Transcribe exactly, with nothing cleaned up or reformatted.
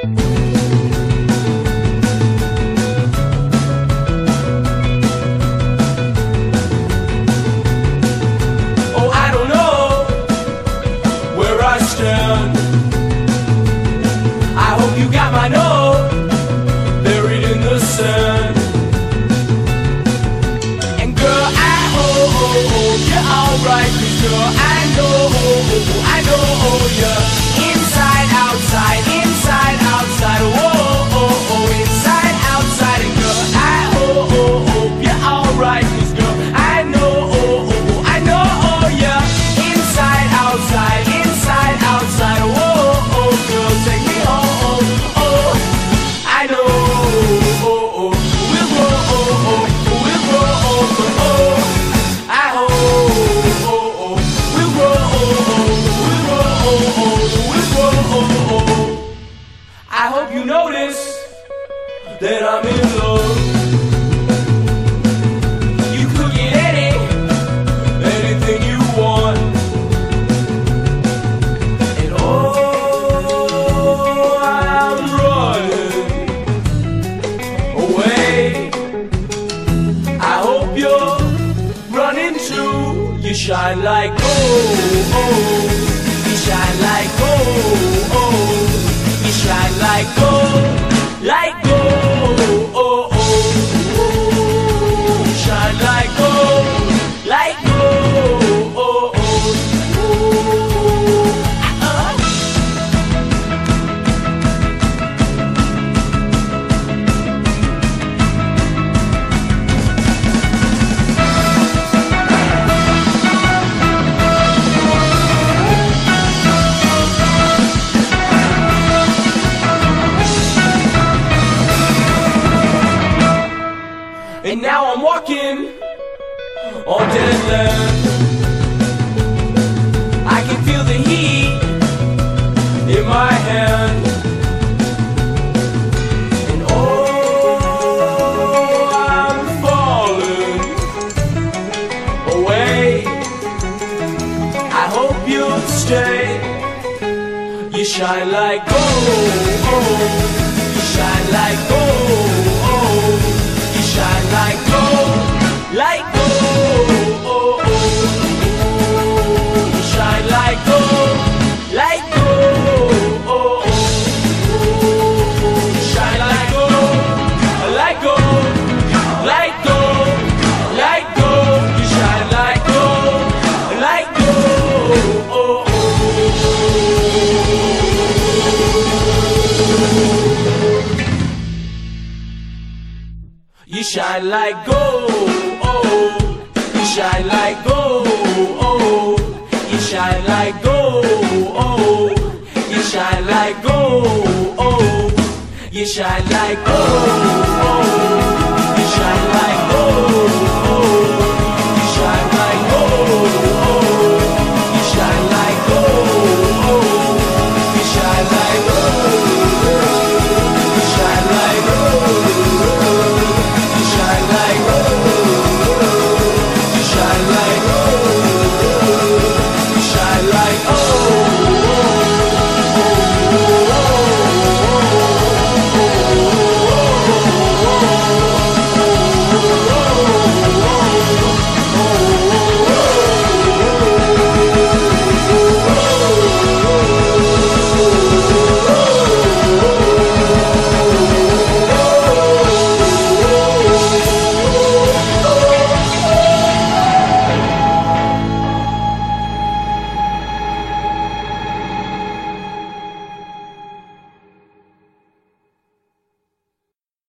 Oh, I don't know where I stand. I hope you got my note buried in the sand. And girl, I hope you're alright, 'cause girl, I know, I know you're inside, outside, inside, outside, whoa, oh, oh, inside, outside. And girl, I hope you're alright, 'cause girl, I know, I know you're inside, outside, inside, outside, whoa, oh, girl, take me home, oh, I know, oh, oh, we'll grow, oh, oh, we'll grow, oh, oh, I hope, oh, oh, we'll grow, oh, oh, we'll grow, oh, oh, we'll grow, oh, oh. I hope you notice that I'm in love. You could get any, anything you want. And oh, I'm running away. I hope you're running too. You shine like gold, oh, you shine like gold, oh, you shine like gold, like gold, oh, oh, oh, you shine like gold, like gold, oh, oh, oh, ah, and now I'm walking on dead land. I can feel the heat in my hand. And oh, I'm falling away. I hope you'll stay. You shine like gold, oh, you shine like gold, oh, you shine like gold, like gold, oh, oh, you shine like gold, like gold, oh, oh, you shine like gold, like gold, like gold, like gold, you shine like gold, like gold, oh, oh. You shine like gold, oh, you shine like gold, oh, you shine like gold, oh, you shine like gold, oh, you shine like gold, oh.